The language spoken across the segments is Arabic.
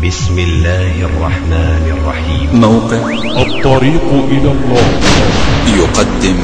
بسم الله الرحمن الرحيم. موقع الطريق إلى الله يقدم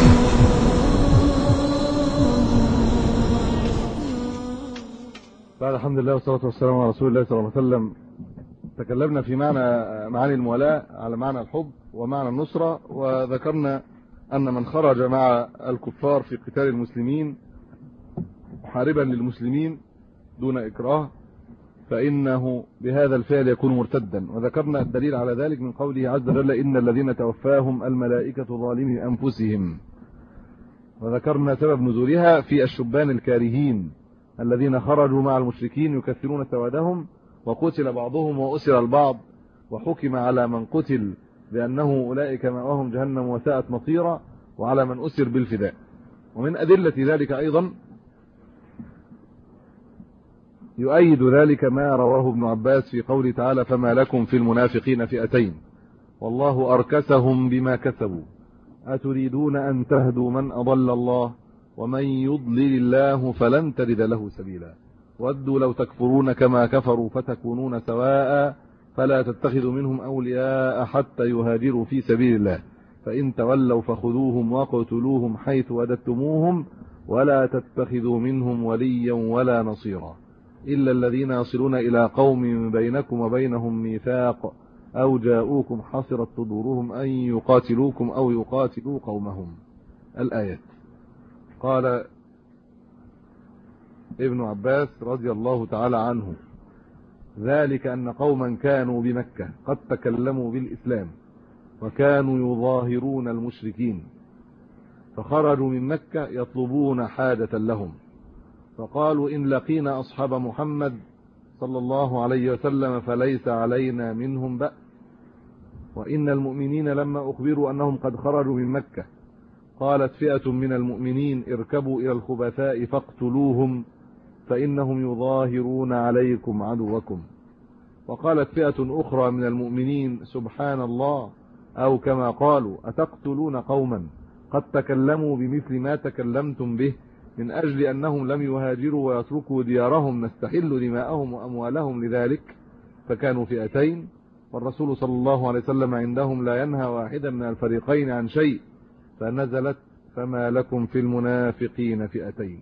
بعد الحمد لله والصلاة والسلام على رسول الله صلى الله عليه وسلم. تكلمنا في معاني الموالاة على معنى الحب ومعنى النصرة، وذكرنا أن من خرج مع الكفار في قتال المسلمين محاربا للمسلمين دون إكراه فإنه بهذا الفعل يكون مرتدا، وذكرنا الدليل على ذلك من قوله عز وجل إن الذين توفاهم الملائكة ظالمي أنفسهم، وذكرنا سبب نزولها في الشبان الكارهين الذين خرجوا مع المشركين يكثرون سوادهم، وقتل بعضهم وأسر البعض، وحكم على من قتل بأنه أولئك مأواهم جهنم وساءت مصيرا، وعلى من أسر بالفداء. ومن أدلة ذلك أيضا يؤيد ذلك ما رواه ابن عباس في قوله تعالى فما لكم في المنافقين فئتين والله أركسهم بما كسبوا أتريدون أن تهدوا من أضل الله ومن يضلل الله فلن تجد له سبيلا ودوا لو تكفرون كما كفروا فتكونون سواء فلا تتخذوا منهم أولياء حتى يهاجروا في سبيل الله فإن تولوا فخذوهم وقتلوهم حيث وجدتموهم ولا تتخذوا منهم وليا ولا نصيرا إلا الذين يصلون إلى قوم بينكم وبينهم ميثاق أو جاءوكم حصرت صدورهم أن يقاتلوكم أو يقاتلوا قومهم. الآيات. قال ابن عباس رضي الله تعالى عنه ذلك أن قوما كانوا بمكة قد تكلموا بالإسلام وكانوا يظاهرون المشركين فخرجوا من مكة يطلبون حاجة لهم فقالوا إن لقينا أصحاب محمد صلى الله عليه وسلم فليس علينا منهم بأس وإن المؤمنين لما أخبروا أنهم قد خرجوا من مكة قالت فئة من المؤمنين اركبوا إلى الخبثاء فاقتلوهم فإنهم يظاهرون عليكم عدوكم وقالت فئة أخرى من المؤمنين سبحان الله أو كما قالوا أتقتلون قوما قد تكلموا بمثل ما تكلمتم به من أجل أنهم لم يهاجروا ويتركوا ديارهم نستحل دماءهم وأموالهم لذلك فكانوا فئتين والرسول صلى الله عليه وسلم عندهم لا ينهى واحدا من الفريقين عن شيء فنزلت فما لكم في المنافقين فئتين.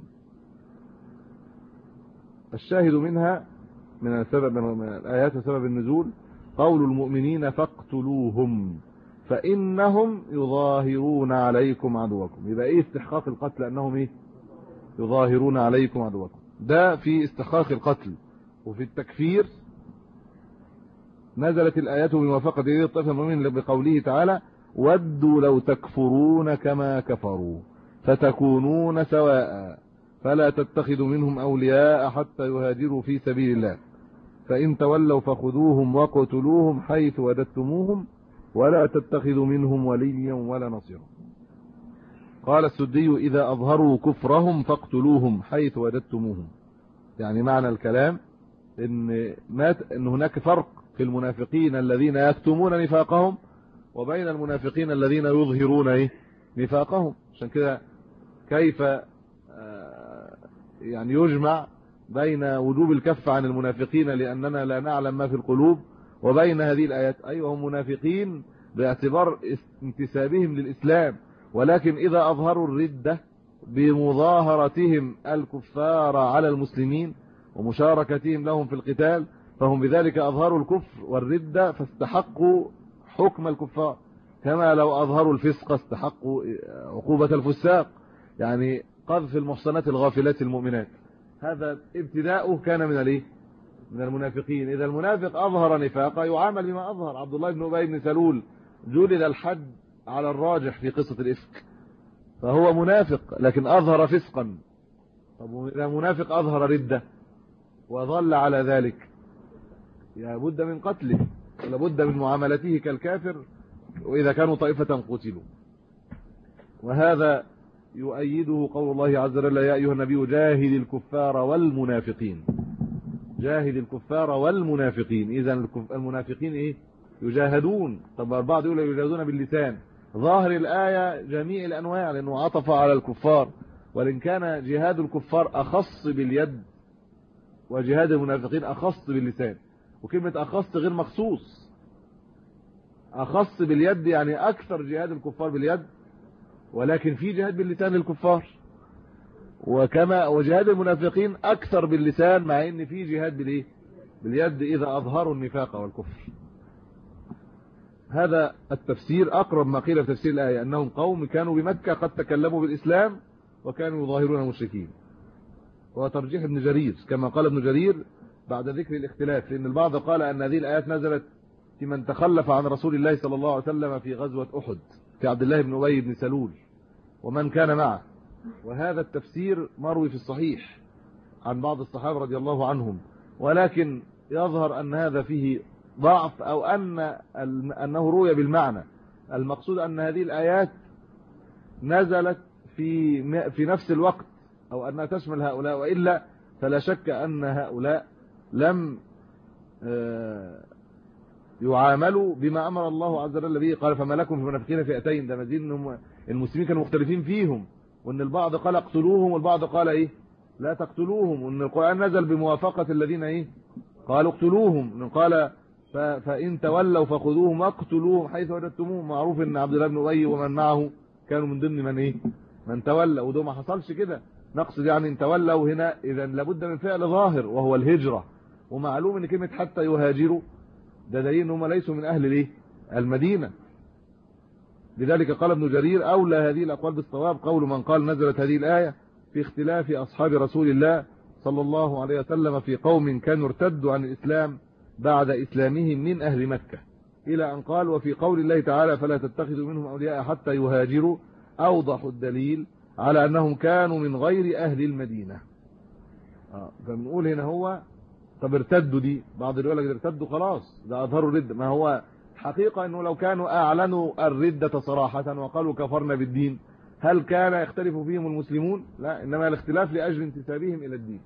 الشاهد منها من الآيات وسبب النزول قول المؤمنين فاقتلوهم فإنهم يظاهرون عليكم عدوكم. يبقى ايه استحقاق القتل؟ أنهم ايه؟ يظاهرون عليكم عدوكم. ده في استحقاق القتل. وفي التكفير نزلت الآيات بموافقة هذه الطائفة المؤمنين بقوله تعالى ودوا لو تكفرون كما كفروا فتكونون سواء فلا تتخذوا منهم أولياء حتى يهاجروا في سبيل الله فإن تولوا فخذوهم وقتلوهم حيث وجدتموهم ولا تتخذوا منهم وليا ولا نصيرا. قال السدي إذا أظهروا كفرهم فاقتلوهم حيث وجدتموهم. يعني معنى الكلام إن هناك فرق في المنافقين الذين يكتمون نفاقهم وبين المنافقين الذين يظهرون نفاقهم. عشان كده كيف يعني يجمع بين وجوب الكف عن المنافقين لأننا لا نعلم ما في القلوب وبين هذه الآيات؟ أيوة هم منافقين باعتبار انتسابهم للإسلام، ولكن إذا أظهروا الردة بمظاهرتهم الكفار على المسلمين ومشاركتهم لهم في القتال فهم بذلك أظهروا الكفر والردة فاستحقوا حكم الكفار، كما لو أظهروا الفسق استحقوا عقوبة الفساق. يعني قذف المحصنات الغافلات المؤمنات هذا ابتداؤه كان من المنافقين. إذا المنافق أظهر نفاقه يعامل بما أظهر. عبد الله بن أبي بن سلول جلد الحد على الراجح في قصة الإفك فهو منافق لكن أظهر فسقا. طب إذا منافق أظهر ردة وظل على ذلك لابد من قتله ولابد من معاملته كالكافر وإذا كانوا طائفة قتلوا. وهذا يؤيده قول الله عز وجل يا أيها النبي جاهد الكفار والمنافقين. جاهد الكفار والمنافقين. إذا المنافقين ايه؟ يجاهدون. طب البعض يقول يجاهدون باللسان. ظاهر الآية جميع الأنواع لأنه عطف على الكفار، ولن كان جهاد الكفار أخص باليد وجهاد المنافقين أخص باللسان. وكلمة أخص غير مخصوص. أخص باليد يعني أكثر جهاد الكفار باليد، ولكن في جهاد باللسان للكفار، وجهاد المنافقين أكثر باللسان، مع إن في جهاد باليد إذا أظهروا النفاق والكفر. هذا التفسير أقرب ما قيل في تفسير الآية، أنهم قوم كانوا بمكة قد تكلموا بالإسلام وكانوا يظاهرون المشركين. وترجيح ابن جرير كما قال ابن جرير بعد ذكر الاختلاف، لأن البعض قال أن هذه الآيات نزلت في من تخلف عن رسول الله صلى الله عليه وسلم في غزوة أحد كعبد الله بن أبي بن سلول ومن كان معه. وهذا التفسير مروي في الصحيح عن بعض الصحابة رضي الله عنهم، ولكن يظهر أن هذا فيه ضعف، أو أنه روي بالمعنى. المقصود أن هذه الآيات نزلت في نفس الوقت، أو أنها تشمل هؤلاء، وإلا فلا شك أن هؤلاء لم يعاملوا بما أمر الله عز وجل به. قال فما لكم في المنافقين فئتين، ده مزيد أنهم المسلمين كانوا مختلفين فيهم، وأن البعض قال اقتلوهم والبعض قال لا تقتلوهم، وأن القرآن نزل بموافقة الذين قالوا اقتلوهم، قال فإن تولوا فخذوهم واقتلوهم حيث وجدتموهم. معروف أن عبد الله بن أبي ومن معه كانوا من ضمن من تولى، وده ما حصلش كده. نقصد يعني ان تولوا هنا اذا لابد من فعل ظاهر وهو الهجرة، ومعلوم ان كلمة حتى يهاجروا ده دليل انهم ليسوا من اهل المدينة. لذلك قال ابن جرير اولى هذه الاقوال بالصواب قول من قال نزلت هذه الآية في اختلاف اصحاب رسول الله صلى الله عليه وسلم في قوم كانوا ارتدوا عن الاسلام بعد اسلامهم من اهل مكة، الى ان قال وفي قول الله تعالى فلا تتخذوا منهم اولياء حتى يهاجروا اوضح الدليل على انهم كانوا من غير اهل المدينة. فبنقول هنا هو طب ارتدوا دي، بعض يقول لك ارتدوا خلاص ده اظهروا الردة، ما هو حقيقة انه لو كانوا اعلنوا الردة صراحة وقالوا كفرنا بالدين هل كان يختلف فيهم المسلمون؟ لا، انما الاختلاف لاجل انتسابهم الى الدين.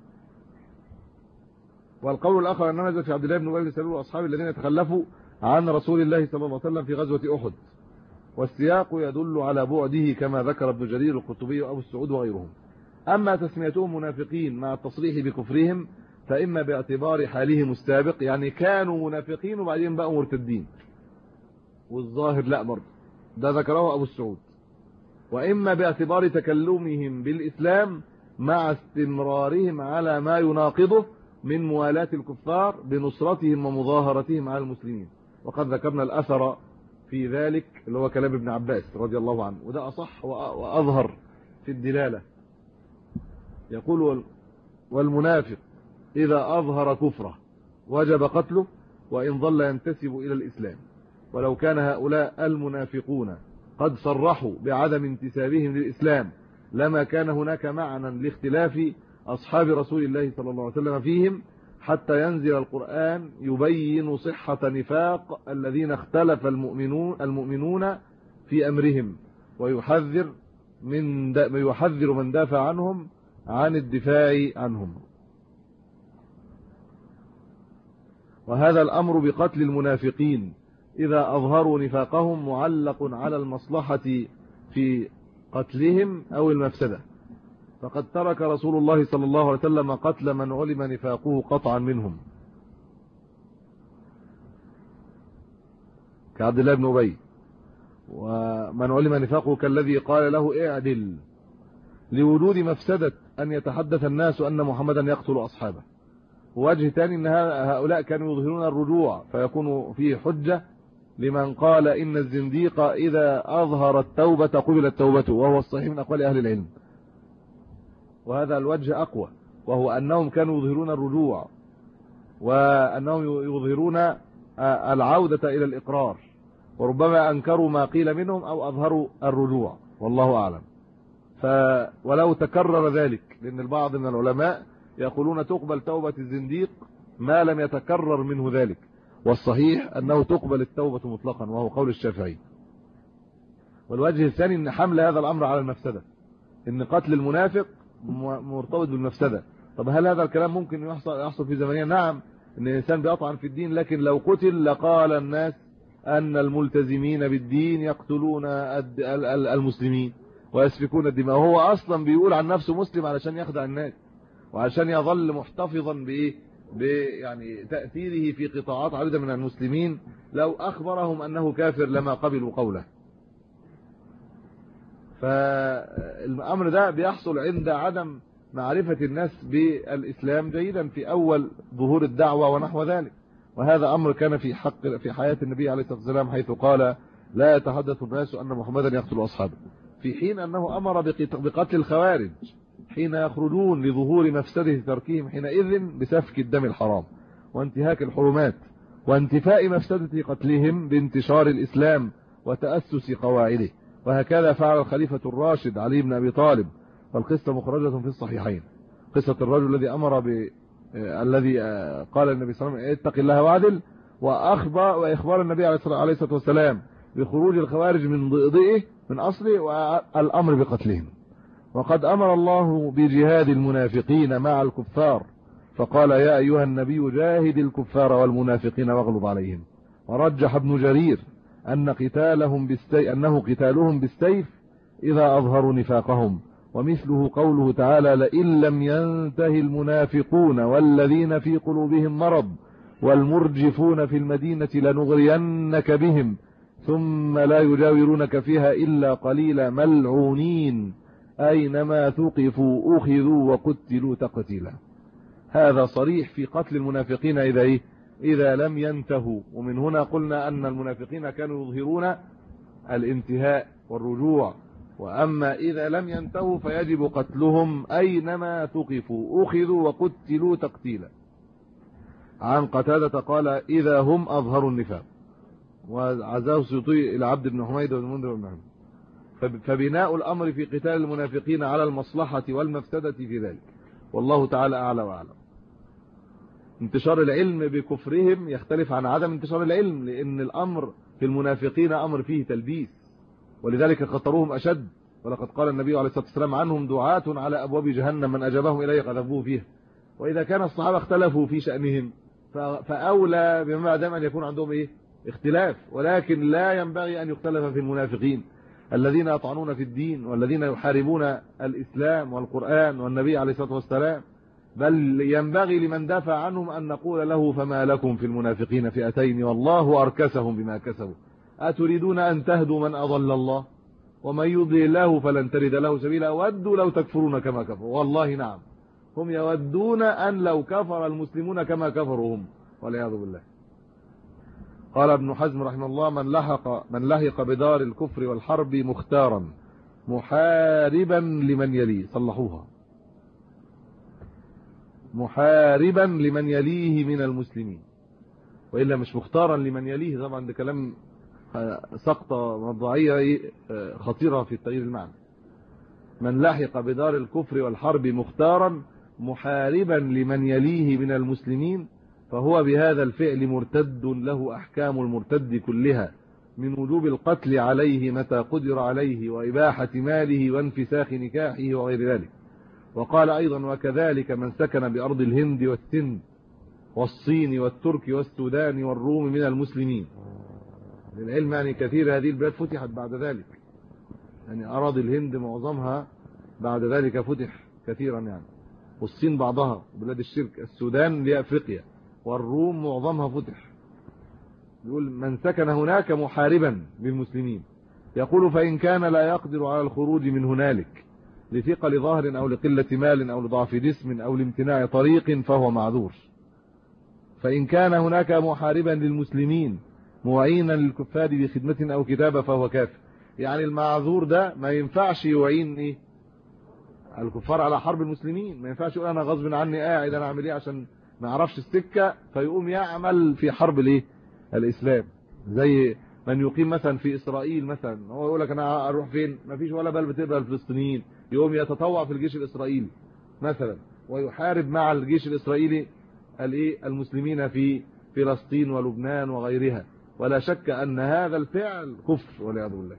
والقول الاخر انه نزل في عبد الله بن ابي بن سلول واصحابه الذين تخلفوا عن رسول الله صلى الله عليه وسلم في غزوة احد، والسياق يدل على بعده كما ذكر ابن جرير القرطبي وابو السعود وغيرهم. اما تسميتهم منافقين مع التصريح بكفرهم فاما باعتبار حالهم السابق، يعني كانوا منافقين وبعدين بقوا مرتدين، والظاهر لا برضه ده ذكره ابو السعود، واما باعتبار تكلمهم بالاسلام مع استمرارهم على ما يناقضه من موالاة الكفار بنصرتهم ومظاهرتهم على المسلمين. وقد ذكرنا الاثر في ذلك اللي هو كلام ابن عباس رضي الله عنه، وده اصح واظهر في الدلالة. يقول والمنافق اذا اظهر كفره وجب قتله وان ظل ينتسب الى الاسلام، ولو كان هؤلاء المنافقون قد صرحوا بعدم انتسابهم للاسلام لما كان هناك معنى لاختلاف اصحاب رسول الله صلى الله عليه وسلم فيهم، حتى ينزل القرآن يبين صحة نفاق الذين اختلف المؤمنون في أمرهم، ويحذر من دافع عنهم عن الدفاع عنهم. وهذا الأمر بقتل المنافقين إذا أظهروا نفاقهم معلق على المصلحة في قتلهم أو المفسدة، فقد ترك رسول الله صلى الله عليه وسلم قتل من علم نفاقه قطعا منهم كعبد الله بن أبي، ومن علم نفاقه كالذي قال له اعدل، لوجود مفسدة أن يتحدث الناس أن محمدا يقتل أصحابه. ووجه ثاني أن هؤلاء كانوا يظهرون الرجوع، فيكون فيه حجة لمن قال إن الزنديق إذا أظهر التوبة قبلت توبته، وهو الصحيح من أقوال أهل العلم. وهذا الوجه أقوى، وهو أنهم كانوا يظهرون الرجوع، وأنهم يظهرون العودة إلى الإقرار، وربما أنكروا ما قيل منهم أو أظهروا الرجوع، والله أعلم. ولو تكرر ذلك، لأن البعض من العلماء يقولون تقبل توبة الزنديق ما لم يتكرر منه ذلك، والصحيح أنه تقبل التوبة مطلقا، وهو قول الشافعي. والوجه الثاني أن حمل هذا الأمر على المفسدة، أن قتل المنافق مرتبط بالمفسدة. طب هل هذا الكلام ممكن يحصل في زماننا؟ نعم، ان الانسان بيطعن في الدين، لكن لو قتل لقال الناس ان الملتزمين بالدين يقتلون المسلمين ويسفكون الدماء، وهو اصلا بيقول عن نفسه مسلم علشان يخدع الناس وعشان يظل محتفظا يعني تأثيره في قطاعات عديدة من المسلمين، لو أخبرهم أنه كافر لما قبلوا قوله. فالأمر ده بيحصل عند عدم معرفة الناس بالإسلام جيدا في أول ظهور الدعوة ونحو ذلك. وهذا أمر كان في حياة النبي عليه الصلاة والسلام، حيث قال لا يتحدث الناس أن محمدا يقتل أصحابه، في حين أنه أمر بقتل الخوارج حين يخرجون لظهور مفسدة تركهم حينئذ بسفك الدم الحرام وانتهاك الحرمات وانتفاء مفسدة قتلهم بانتشار الإسلام وتأسس قواعده. وهكذا فعل الخليفة الراشد علي بن أبي طالب، والقصة مخرجة في الصحيحين، قصة الرجل الذي الذي قال النبي صلى الله عليه وسلم اتق الله وعدل، وإخبار النبي عليه الصلاة والسلام بخروج الخوارج من ضئضئه من أصله والأمر بقتلهم. وقد أمر الله بجهاد المنافقين مع الكفار، فقال يا أيها النبي جاهد الكفار والمنافقين واغلظ عليهم. ورجح ابن جرير أنه قتالهم بالسيف إذا أظهروا نفاقهم، ومثله قوله تعالى لئن لم ينتهي المنافقون والذين في قلوبهم مرض والمرجفون في المدينة لنغرينك بهم ثم لا يجاورونك فيها إلا قليلا ملعونين أينما ثقفوا أخذوا وقتلوا تقتيلا. هذا صريح في قتل المنافقين إذا لم ينتهوا. ومن هنا قلنا أن المنافقين كانوا يظهرون الانتهاء والرجوع، وأما إذا لم ينتهوا فيجب قتلهم أينما ثقفوا أخذوا وقتلوا تقتيلا. عن قتادة قال إذا هم أظهروا النفاق، وعزاه السيوطي إلى عبد بن حميد والمنذر بن حميد. فبناء الأمر في قتال المنافقين على المصلحة والمفسدة في ذلك، والله تعالى أعلى وأعلم. انتشار العلم بكفرهم يختلف عن عدم انتشار العلم، لأن الأمر في المنافقين أمر فيه تلبيس، ولذلك خطرهم أشد. ولقد قال النبي عليه الصلاة والسلام عنهم دعاة على أبواب جهنم من أجابهم إليه قذفوه فيها. وإذا كان الصحابة اختلفوا في شأنهم فأولى بما دام أن يكون عندهم اختلاف، ولكن لا ينبغي أن يختلف في المنافقين الذين يطعنون في الدين والذين يحاربون الإسلام والقرآن والنبي عليه الصلاة والسلام. بل ينبغي لمن دافع عنهم أن نقول له فما لكم في المنافقين فئتين والله أركسهم بما كسبوا أتريدون أن تهدوا من أضل الله ومن يضلل الله فلن تجد له سبيلا ودوا لو تكفرون كما كفروا. والله نعم، هم يودون أن لو كفر المسلمون كما كفروا هم، والعياذ بالله. قال ابن حزم رحمه الله من لحق بدار الكفر والحرب مختارا محاربا لمن يليه، صلحوها، محاربا لمن يليه من المسلمين، وإلا مش مختارا لمن يليه. طبعا ده كلام سقطة مضاعية خطيرة في التغيير المعنى. من لحق بدار الكفر والحرب مختارا محاربا لمن يليه من المسلمين فهو بهذا الفعل مرتد له أحكام المرتد كلها، من وجوب القتل عليه متى قدر عليه وإباحة ماله وانفساخ نكاحه وغير ذلك. وقال أيضا وكذلك من سكن بأرض الهند والسند والصين والترك والسودان والروم من المسلمين. للعلم يعني كثير هذه البلاد فتحت بعد ذلك، يعني أراضي الهند معظمها بعد ذلك فتح كثيرا يعني، والصين بعضها بلاد الشرك، السودان لأفريقيا، والروم معظمها فتح. يقول من سكن هناك محاربا للمسلمين. يقول فإن كان لا يقدر على الخروج من هنالك لثقل ظهر أو لقلة مال أو لضعف جسم أو لامتناع طريق فهو معذور. فإن كان هناك محاربا للمسلمين معينا للكفار بخدمة أو كتابة فهو كافر. يعني المعذور ده ما ينفعش يعين الكفار على حرب المسلمين، ما ينفعش يقول أنا غصب عني قاعد أنا أعمل إيه عشان ما يعرفش السكة فيقوم يعمل في حرب الإسلام. زي من يقيم مثلا في إسرائيل مثلا، هو يقول لك أنا أروح فين، ما فيش ولا بل بتقبل الفلسطينيين، يقوم يتطوع في الجيش الإسرائيلي مثلا ويحارب مع الجيش الإسرائيلي المسلمين في فلسطين ولبنان وغيرها. ولا شك أن هذا الفعل كفر والعياذ بالله.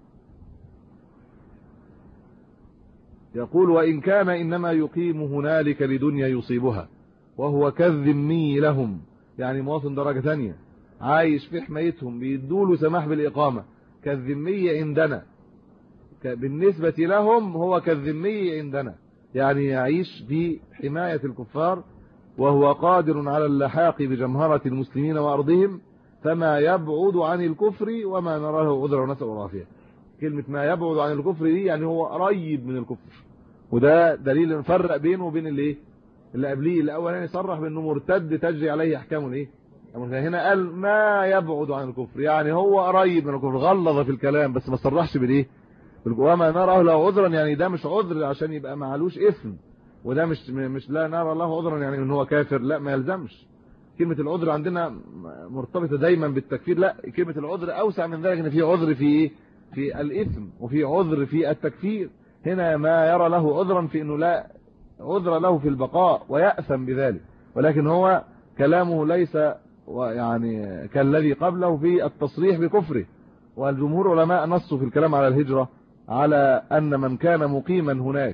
يقول وإن كان إنما يقيم هنالك لدنيا يصيبها وهو كالذمي لهم، يعني مواطن درجة ثانية عايش في حمايتهم بيدوله سماح بالإقامة، كالذمي عندنا بالنسبة لهم هو كالذمي عندنا، يعني يعيش في حماية الكفار وهو قادر على اللحاق بجمهرة المسلمين وأرضهم فما يبعد عن الكفر وما نرى له عذرا ونسأل الله العافية. كلمة ما يبعد عن الكفر دي يعني هو قريب من الكفر، وده دليل نفرق بينه وبين اللي قبليه. الاولاني صرح بانه مرتد تجري عليه احكام الايه، هنا قال ما يبعد عن الكفر يعني هو قريب من الكفر، غلظ في الكلام بس ما صرحش بالايه، وما نرى له عذرا يعني ده مش عذر عشان يبقى معلوش اثم، وده مش لا نرى له عذرا يعني ان هو كافر، لا ما يلزمش. كلمة العذر عندنا مرتبطة دايما بالتكفير، لا كلمة العذر اوسع من ذلك، ان في عذر في ايه، في الاثم، وفي عذر في التكفير. هنا ما يرى له عذرا في انه لا عذر له في البقاء ويأثم بذلك، ولكن هو كلامه ليس يعني كالذي قبله في التصريح بكفره. والجمهور علماء نصوا في الكلام على الهجرة على ان من كان مقيما هناك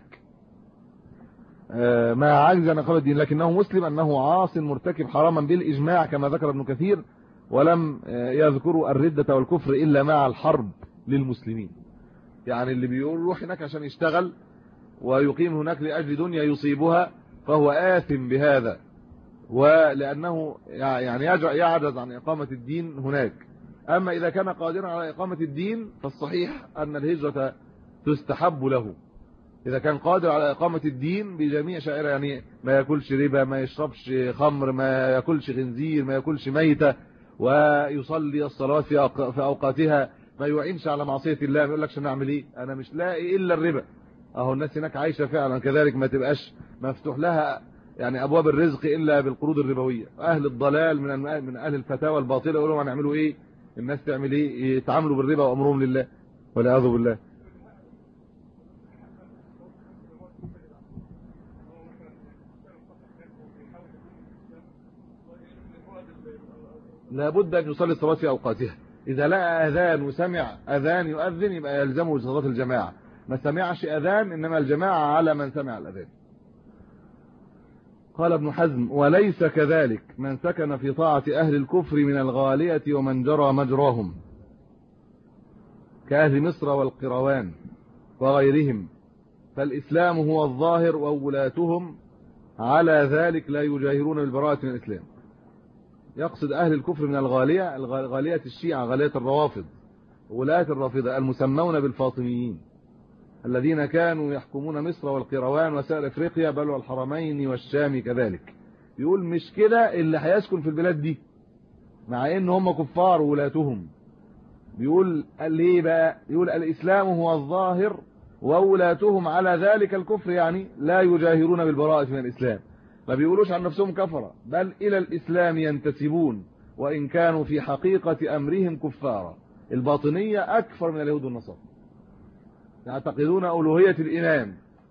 ما عجز عن إقامة الدين لكنه مسلم انه عاص مرتكب حراما بالاجماع كما ذكر ابن كثير، ولم يذكروا الردة والكفر الا مع الحرب للمسلمين. يعني اللي بيقول روح هناك عشان يشتغل ويقيم هناك لأجل دنيا يصيبها فهو آثم بهذا، ولأنه يعني يعجز عن إقامة الدين هناك. أما إذا كان قادرا على إقامة الدين فالصحيح أن الهجرة تستحب له، إذا كان قادر على إقامة الدين بجميع شعائره، يعني ما يأكلش ربا، ما يشربش خمر، ما يأكلش خنزير، ما يأكلش ميتة، ويصلي الصلاة في أوقاتها، ما يعينش على معصية الله. ما يقولكش نعمل ايه، انا مش لاقي الا الربا. اهو الناس هناك عايشة فعلا كذلك، ما تبقاش مفتوح لها يعني ابواب الرزق الا بالقروض الربوية. اهل الضلال من اهل الفتاوى الباطلة يقولوا هنعملوا ايه، الناس تعمل ايه، يتعاملوا بالربا وامرهم لله والعياذ بالله. لابد ان يصلي الصلاة في اوقاتها. إذا لقى أذان وسمع أذان يؤذن يبقى يلزمه صلاة الجماعة، ما سمعش أذان إنما الجماعة على من سمع الأذان. قال ابن حزم وليس كذلك من سكن في طاعة أهل الكفر من الغالية ومن جرى مجراهم كأهل مصر والقروان وغيرهم، فالإسلام هو الظاهر وولاتهم على ذلك لا يجاهرون بالبراءة من الإسلام. يقصد أهل الكفر من الغالية، غالية الشيعة، غالية الروافض، ولاة الرافضة المسمون بالفاطميين الذين كانوا يحكمون مصر والقروان وسائر افريقيا بل والحرمين والشام كذلك. يقول مش كده اللي هيسكن في البلاد دي مع ان هم كفار ولاتهم. بيقول ليه بقى، يقول الإسلام هو الظاهر وولاتهم على ذلك الكفر، يعني لا يجاهرون بالبراءة من الإسلام، ما بيقولوش عن نفسهم كفرة بل إلى الإسلام ينتسبون وإن كانوا في حقيقة أمرهم كفارا. الباطنية أكثر من اليهود والنصارى، يعتقدون ألوهية الإمام،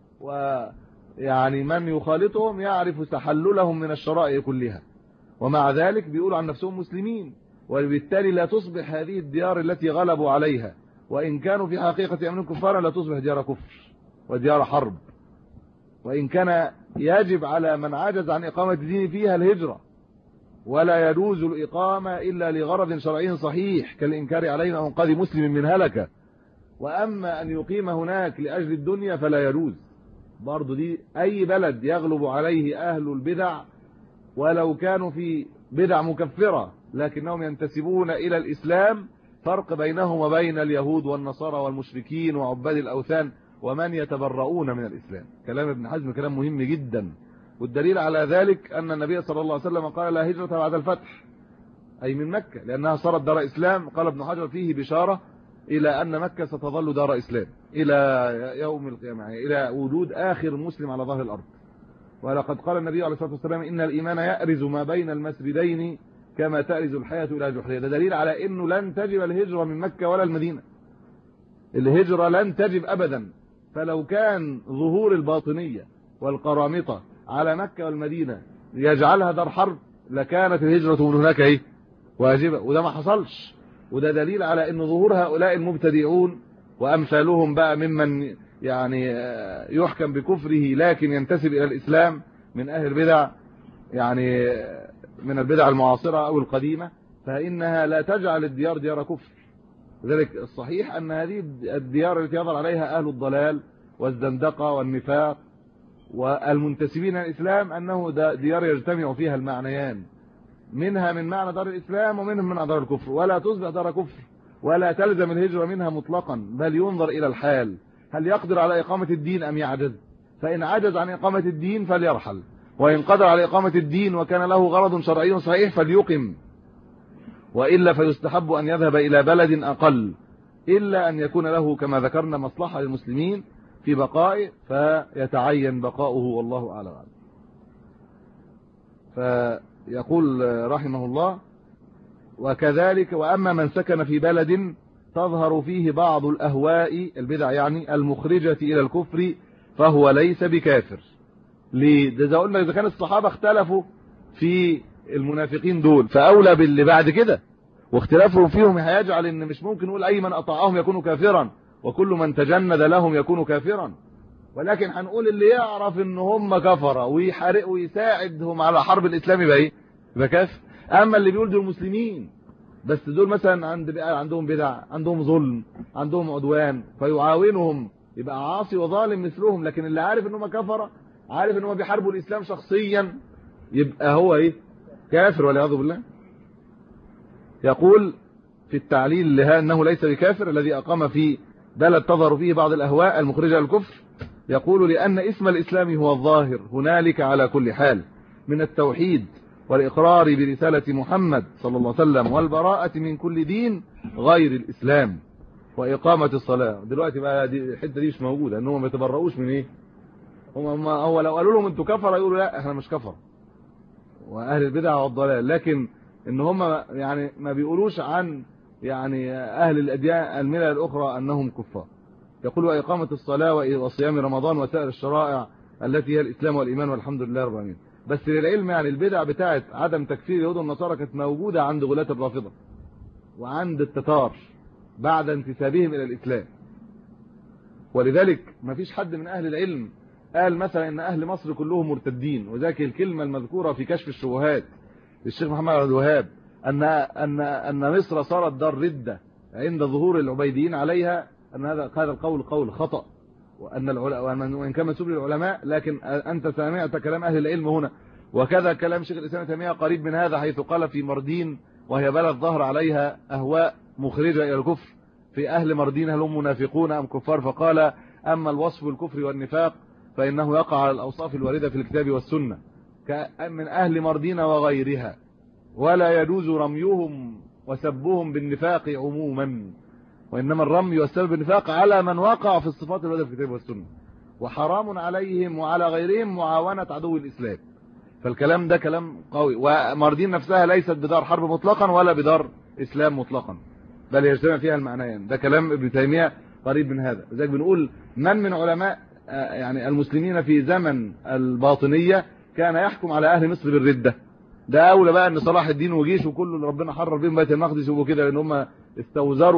ويعني من يخالطهم يعرف تحللهم من الشرائع كلها، ومع ذلك بيقولوا عن نفسهم مسلمين، وبالتالي لا تصبح هذه الديار التي غلبوا عليها وإن كانوا في حقيقة أمرهم كفارا لا تصبح ديار كفر وديار حرب. وإن كان يجب على من عجز عن إقامة الدين فيها الهجرة، ولا يجوز الإقامة إلا لغرض شرعي صحيح كالإنكار علينا وإنقاذ مسلم من هلكة، وأما أن يقيم هناك لأجل الدنيا فلا يجوز. برضو دي أي بلد يغلب عليه أهل البدع ولو كانوا في بدع مكفرة لكنهم ينتسبون إلى الإسلام، فرق بينهم وبين اليهود والنصارى والمشركين وعباد الأوثان ومن يتبرؤون من الإسلام. كلام ابن حزم كلام مهم جدا، والدليل على ذلك أن النبي صلى الله عليه وسلم قال لا هجرة بعد الفتح، أي من مكة، لأنها صارت دار إسلام. قال ابن حجر فيه بشارة إلى أن مكة ستظل دار إسلام إلى يوم القيامة، يعني إلى وجود آخر مسلم على ظهر الأرض. ولقد قال النبي عليه الصلاة والسلام إن الإيمان يأرز ما بين المسجدين كما تأرز الحياة إلى جحرها. ده دليل على أنه لن تجب الهجرة من مكة ولا المدينة، الهجرة لن تجب أبدا. فلو كان ظهور الباطنية والقرامطة على مكة والمدينة يجعلها دار حرب لكانت الهجرة من هناك واجبة، وده ما حصلش. وده دليل على أن ظهور هؤلاء المبتدعون وأمثالهم بقى ممن يعني يحكم بكفره لكن ينتسب إلى الإسلام من أهل البدع، يعني من البدع المعاصرة أو القديمة، فإنها لا تجعل الديار ديار كفر. لذلك الصحيح أن هذه الديار التي يظهر عليها أهل الضلال والزندقة والنفاق والمنتسبين للإسلام أنه ديار يجتمع فيها المعنيان، منها من معنى دار الإسلام ومنها من معنى دار الكفر، ولا تصبح دار كفر ولا تلزم الهجرة منها مطلقا، بل ينظر إلى الحال، هل يقدر على إقامة الدين أم يعجز؟ فإن عجز عن إقامة الدين فليرحل، وإن قدر على إقامة الدين وكان له غرض شرعي صحيح فليقم، وإلا فيستحب أن يذهب إلى بلد أقل، إلا أن يكون له كما ذكرنا مصلحة للمسلمين في بقائه فيتعين بقاؤه، والله أعلم. فيقول رحمه الله: وكذلك وأما من سكن في بلد تظهر فيه بعض الأهواء البدع يعني المخرجة إلى الكفر فهو ليس بكافر. ليه؟ ده قلنا إذا كان الصحابة اختلفوا في المنافقين دول فأولى باللي بعد كده، واختلافهم فيهم هيجعل ان مش ممكن نقول اي من اطاعهم يكون كافرا وكل من تجند لهم يكون كافرا، ولكن هنقول اللي يعرف ان هم كفره ويحارق ويساعدهم على حرب الاسلام يبقى كافر. اما اللي بيقول دول مسلمين بس دول مثلا عندهم بدع، عندهم ظلم، عندهم عدوان، فيعاونهم يبقى عاصي وظالم مثلهم، لكن اللي عارف ان هم كفره، عارف ان هم بيحاربوا الاسلام شخصيا، يبقى هو كافر والعياذ بالله. يقول في التعليل لها أنه ليس بكافر الذي أقام في بلد تظهر فيه بعض الأهواء المخرجة للكفر، يقول: لأن اسم الإسلام هو الظاهر هنالك على كل حال من التوحيد والإقرار برسالة محمد صلى الله عليه وسلم والبراءة من كل دين غير الإسلام وإقامة الصلاة. دلوقتي بقى الحتة دي مش موجودة، أنهم ما يتبرؤوش من هم هو لو قالوا لهم أنتوا كفر يقولوا لا احنا مش كفر وأهل البدع والضلال، لكن ان هم يعني ما بيقولوش عن يعني اهل الاديان الملل الاخرى انهم كفار. يقول: واقامه الصلاه وصيام رمضان وسائر الشرائع التي هي الاسلام والايمان والحمد لله رب العالمين. بس للعلم يعني البدع بتاعه عدم تكفير اليهود والنصارى كانت موجوده عند غلاة الرافضه وعند التتار بعد انتسابهم الى الاسلام، ولذلك ما فيش حد من اهل العلم قال مثلا ان اهل مصر كلهم مرتدين، وذاك الكلمه المذكوره في كشف الشبهات الشيخ محمد عبد الوهاب ان مصر صارت دار ردة عند ظهور العبيديين عليها، ان هذا القول قول خطأ، وان كان منسوب للعلماء، لكن انت سمعت كلام اهل العلم هنا، وكذا كلام شيخ الاسلام ابن تيميه قريب من هذا، حيث قال في مردين وهي بلد ظهر عليها اهواء مخرجه الى الكفر، في اهل مردين هل هم منافقون ام كفار؟ فقال: اما الوصف بالكفر والنفاق فانه يقع على الاوصاف الوارده في الكتاب والسنه من أهل مردين وغيرها، ولا يجوز رميهم وسبهم بالنفاق عموما، وإنما الرمي والسب بالنفاق على من وقع في الصفات الواردة في الكتاب والسنة، وحرام عليهم وعلى غيرهم معاونة عدو الإسلام. فالكلام ده كلام قوي، ومردين نفسها ليست بدار حرب مطلقا ولا بدار إسلام مطلقا، بل يجتمع فيها المعنيين. ده كلام ابن تيمية قريب من هذا. لذلك بنقول من علماء يعني المسلمين في زمن الباطنية كان يحكم على اهل مصر بالردة، ده اولى بقى ان صلاح الدين وجيش وكل اللي ربنا حرر بهم بيت المقدس يبقوا كده، لان هم استوزروا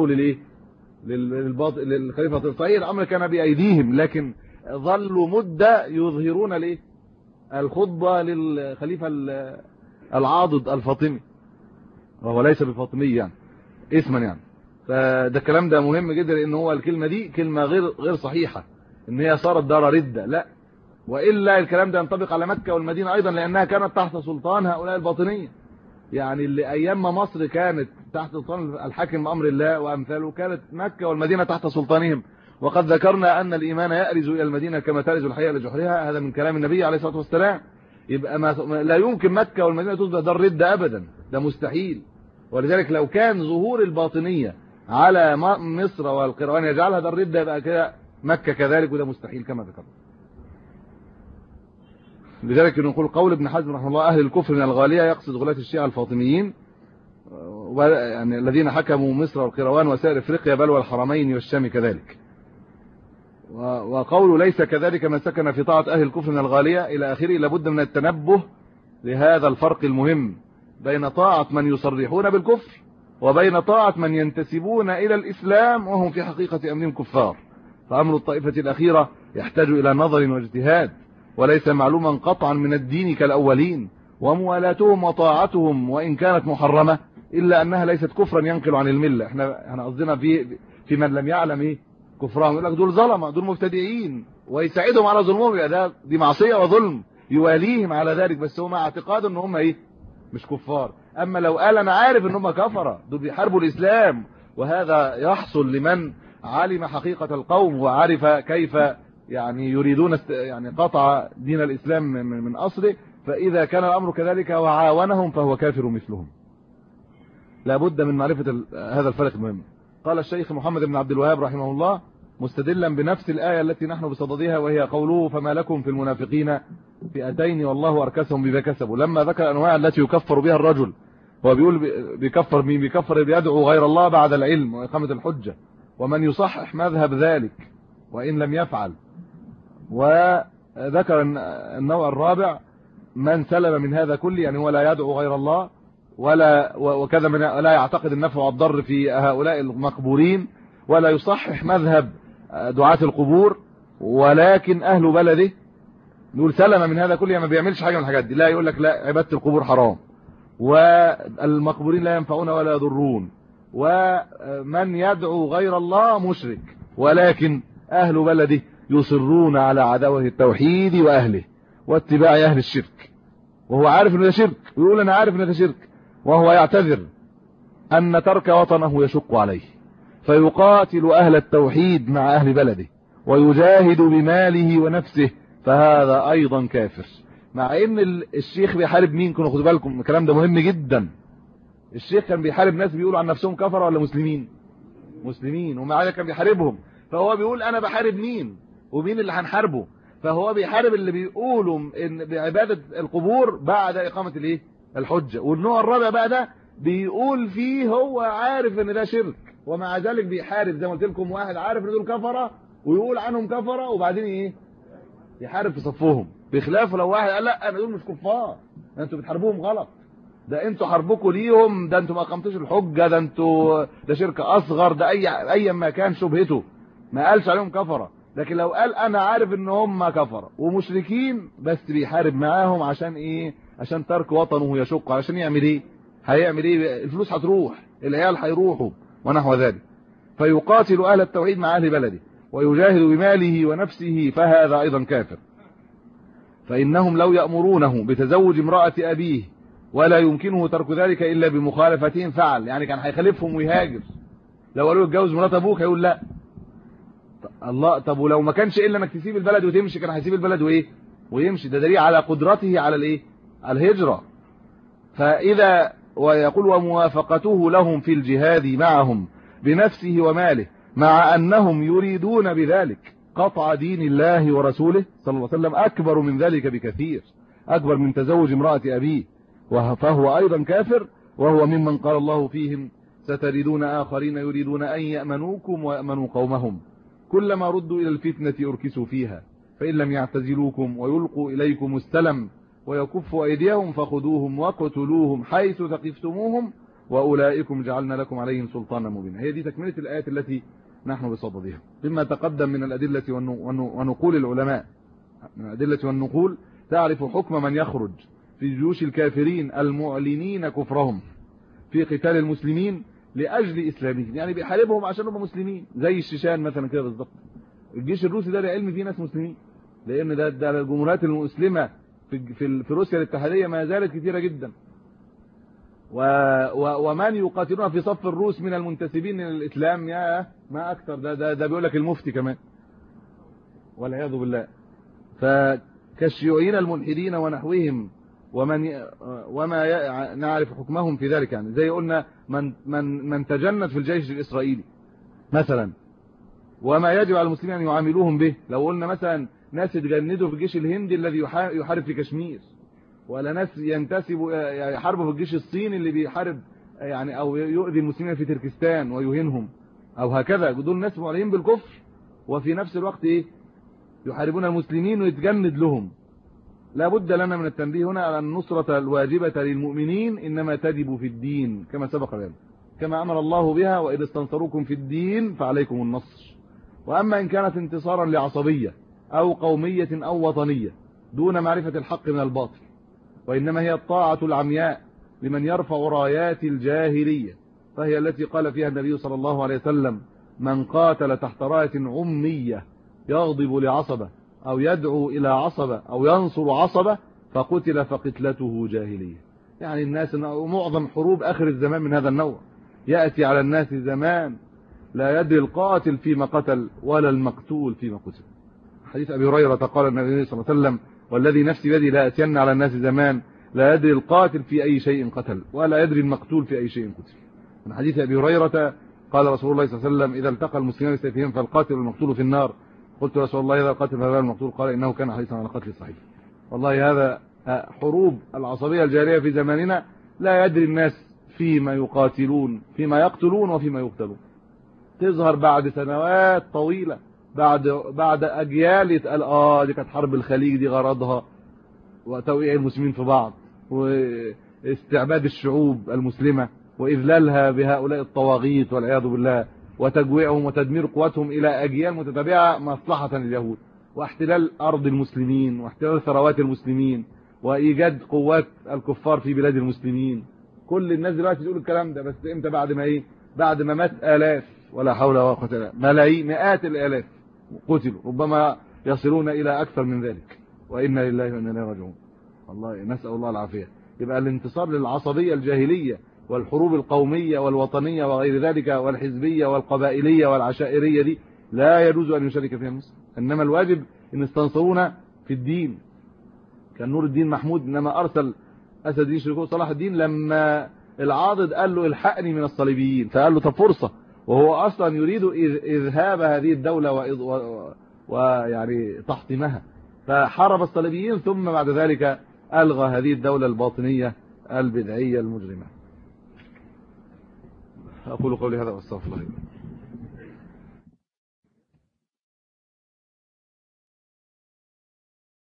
للخليفه. صحيح الامر كان بايديهم، لكن ظلوا مده يظهرون الخطبه للخليفه العاضد الفاطمي، وهو ليس بالفاطمي يعني اسما يعني. فده الكلام ده مهم جدا، لان هو الكلمه دي كلمه غير صحيحه ان هي صارت دار رده، لا، وإلا الكلام ده ينطبق على مكة والمدينة أيضا، لأنها كانت تحت سلطان هؤلاء الباطنية. يعني اللي أيام ما مصر كانت تحت سلطان الحاكم بأمر الله وأمثاله، كانت مكة والمدينة تحت سلطانهم، وقد ذكرنا أن الإيمان يأرز إلى المدينة كما تأرز الحية لجحرها، هذا من كلام النبي عليه الصلاة والسلام. يبقى لا يمكن مكة والمدينة تصبح دار ردة أبدا، ده مستحيل. ولذلك لو كان ظهور الباطنية على مصر والقروان يجعلها دار ردة، يبقى كده مكة كذلك، وده مستحيل كما ذكرنا. لذلك نقول قول ابن حزم رحمه الله: أهل الكفر من الغالية، يقصد غلاة الشيعة الفاطميين، يعني الذين حكموا مصر والقروان وسائر افريقيا بل والحرمين والشام كذلك. وقول ليس كذلك من سكن في طاعة أهل الكفر من الغالية إلى آخره، لابد من التنبه لهذا الفرق المهم بين طاعة من يصرحون بالكفر وبين طاعة من ينتسبون إلى الإسلام وهم في حقيقة أمرهم كفار. فأمر الطائفة الأخيرة يحتاج إلى نظر واجتهاد، وليس معلوما قطعا من الدين كالأولين، وموالاتهم وطاعتهم وإن كانت محرمة إلا أنها ليست كفرا ينقل عن الملة. احنا قصدنا في من لم يعلم كفرهم، يقول لك دول ظلمه، دول مبتدعين، ويساعدهم على ظلمهم، يبقى دي معصيه وظلم، يواليهم على ذلك، بس هو مع اعتقاد ان هم ايه مش كفار. اما لو قال انا عارف ان هم كفره، دول بيحاربوا الاسلام، وهذا يحصل لمن علم حقيقه القوم وعرف كيف يعني يريدون يعني قطع دين الاسلام من اصله، فاذا كان الامر كذلك وعاونهم فهو كافر مثلهم. لابد من معرفه هذا الفرق المهم. قال الشيخ محمد بن عبد الوهاب رحمه الله مستدلا بنفس الآية التي نحن بصددها، وهي قوله فما لكم في المنافقين فئتين والله أركسهم بما كسبوا، لما ذكر الأنواع التي يكفر بها الرجل. هو بيقول بيكفر مين؟ بيكفر بيدعو غير الله بعد العلم وإقامة الحجة، ومن يصحح مذهب ذلك وإن لم يفعل. وذكر النوع الرابع من سلم من هذا كله، يعني هو لا يدعو غير الله وكذا من لا يعتقد النفع والضر في هؤلاء المقبورين، ولا يصحح مذهب دعاة القبور، ولكن أهل بلده نقول سلم من هذا كله، ما بيعملش حاجة من الحاجات دي، لا يقول لك لا عبادة القبور حرام، والمقبورين لا ينفعون ولا يضرون، ومن يدعو غير الله مشرك، ولكن أهل بلده يصرون على عداوة التوحيد وأهله واتباع أهل الشرك، وهو عارف أنه ده شرك، ويقول أنا عارف أنه ده شرك، وهو يعتذر أن ترك وطنه يشق عليه، فيقاتل أهل التوحيد مع أهل بلده ويجاهد بماله ونفسه، فهذا أيضا كافر. مع ان الشيخ بيحارب مين؟ كنوا خدوا بالكم الكلام ده مهم جدا. الشيخ كان بيحارب ناس بيقولوا عن نفسهم كفر ولا مسلمين؟ مسلمين، ومع ذلك كان بيحاربهم. فهو بيقول انا بحارب مين ومين اللي هنحاربه؟ فهو بيحارب اللي بيقولوا ان بعبادة القبور بعد اقامة الايه؟ الحجة. والنوع الرابع بقى ده بيقول فيه هو عارف ان ده شرك، ومع ذلك بيحارب. زي ما قلت لكم واحد عارف ان دول كفرة ويقول عنهم كفرة وبعدين ايه؟ يحارب في صفهم. بخلاف لو واحد قال لا انا دول مش كفار، انتوا بتحاربوهم غلط، ده انتوا حربكم ليهم، ده انتوا ما اقمتوش الحجه، ده انتوا ده شرك اصغر، ده اي ما كان شبهته، ما قالش عليهم كفره. لكن لو قال انا عارف ان هم كفره ومشركين بس بيحارب معاهم عشان ايه؟ عشان ترك وطنه يشق، عشان يعمل ايه؟ هيعمل ايه؟ الفلوس هتروح، العيال هيروحوا ونحو ذلك. فيقاتل اهل التوحيد مع اهل بلده ويجاهد بماله ونفسه، فهذا ايضا كافر. فإنهم لو يأمرونه بتزوج امرأة أبيه ولا يمكنه ترك ذلك إلا بمخالفتهم فعل، يعني كان هيخالفهم ويهاجر. لو قالوا اتجوز مرات أبوك هيقول لا. الله، طب ولو ما كانش إلا انك تسيب البلد وتمشي، كان هيسيب البلد وإيه؟ ويمشي. ده دليل على قدرته على الإيه؟ على الهجرة. فإذا ويقول وموافقته لهم في الجهاد معهم بنفسه وماله، مع أنهم يريدون بذلك قطع دين الله ورسوله صلى الله عليه وسلم، أكبر من ذلك بكثير، أكبر من تزوج امرأة أبيه، فهو أيضا كافر. وهو ممن قال الله فيهم ستجدون آخرين يريدون أن يأمنوكم ويأمنوا قومهم كلما ردوا إلى الفتنة أركسوا فيها فإن لم يعتزلوكم ويلقوا إليكم السلم ويكفوا أيديهم فخذوهم وقتلوهم حيث ثقفتموهم وأولئكم جعلنا لكم عليهم سلطانا مبينا. هي دي تكملة الآيات التي نحن بصددها بما تقدم من الأدلة ونقول العلماء. من الأدلة والنقول تعرف حكم من يخرج في جيوش الكافرين المعلنين كفرهم في قتال المسلمين لأجل إسلامهم، يعني بيحاربهم عشان هم مسلمين، زي الشيشان مثلا كده بالظبط. الجيش الروسي ده لعلم فيه ناس مسلمين، لأن ده الجمهوريات المسلمة في روسيا الاتحادية ما زالت كثيرة جدا. ومن يقاتلون في صف الروس من المنتسبين الى الاسلام يا ما اكثر. ده بيقول لك المفتي كمان والعياذ بالله. فكالشيوعيين الملحدين ونحوهم وما نعرف حكمهم في ذلك، يعني زي قلنا من تجند في الجيش الاسرائيلي مثلا، وما يجب على المسلمين ان يعاملوهم به. لو قلنا مثلا ناس اتجندوا في الجيش الهندي الذي يحارب في كشمير، ولا ناس ينتسبوا يحاربوا في الجيش الصيني اللي بيحارب يعني او يؤذي المسلمين في تركستان ويهينهم او هكذا، دول ناس معلنين بالكفر وفي نفس الوقت ايه؟ يحاربون المسلمين ويتجند لهم. لا بد لنا من التنبيه هنا على النصرة الواجبة للمؤمنين انما تجب في الدين كما سبق ذلك، كما امر الله بها واذا استنصروكم في الدين فعليكم النصر. واما ان كانت انتصارا لعصبية او قومية او وطنية دون معرفة الحق من الباطل، وإنما هي الطاعة العمياء لمن يرفع رايات الجاهلية، فهي التي قال فيها النبي صلى الله عليه وسلم من قاتل تحت راية عمية يغضب لعصبة أو يدعو إلى عصبة أو ينصر عصبة فقتل فقتلته جاهلية. يعني الناس معظم حروب آخر الزمان من هذا النوع. يأتي على الناس زمان لا يدري القاتل فيما قتل ولا المقتول فيما قتل. حديث أبي هريرة قال النبي صلى الله عليه وسلم: والذي نفسي بيدي لا يأتين على الناس زمان لا يدري القاتل في أي شيء قتل ولا يدري المقتول في أي شيء قتل. من حديث أبي هريرة قال رسول الله صلى الله عليه وسلم: إذا التقى المسلمين بسيفهم فالقاتل والمقتول في النار. قلت يا رسول الله: إذا القاتل فما المقتول؟ قال: إنه كان حريصا على قتل صحيح. والله هذا حروب العصبية الجارية في زماننا لا يدري الناس فيما يقاتلون، فيما يقتلون وفيما يقتلون. تظهر بعد سنوات طويلة، بعد أجيال يتقال دي كانت حرب الخليج، دي غرضها وتوقيع المسلمين في بعض واستعباد الشعوب المسلمة وإذلالها بهؤلاء الطواغيت والعياذ بالله وتجويعهم وتدمير قواتهم إلى أجيال متتابعة مصلحة لليهود، واحتلال أرض المسلمين واحتلال ثروات المسلمين وإيجاد قوات الكفار في بلاد المسلمين. كل الناس دلوقتي تقول الكلام ده، بس امتى؟ بعد ما ايه؟ بعد ما مات آلاف ولا حول ولا قوة الا بالله، ملايين مئات الآلاف قتلوا، ربما يصلون إلى أكثر من ذلك. وإنا لله وإنا إليه راجعون. والله نسأل الله العافية. يبقى الانتصار للعصبية الجاهلية والحروب القومية والوطنية وغير ذلك والحزبية والقبائلية والعشائرية دي لا يجوز أن يشارك فيها المسلم، إنما الواجب أن يستنصرونا في الدين. كان نور الدين محمود إنما أرسل أسد الدين شريكه صلاح الدين لما العاضد قال له: الحقني من الصليبيين، فقال له: طب فرصة، وهو أصلا يريد إذهاب هذه الدولة ويعني تحطيمها، فحارب الصليبيين ثم بعد ذلك ألغى هذه الدولة الباطنية البدعية المجرمة. أقول قولي هذا واستغفر الله.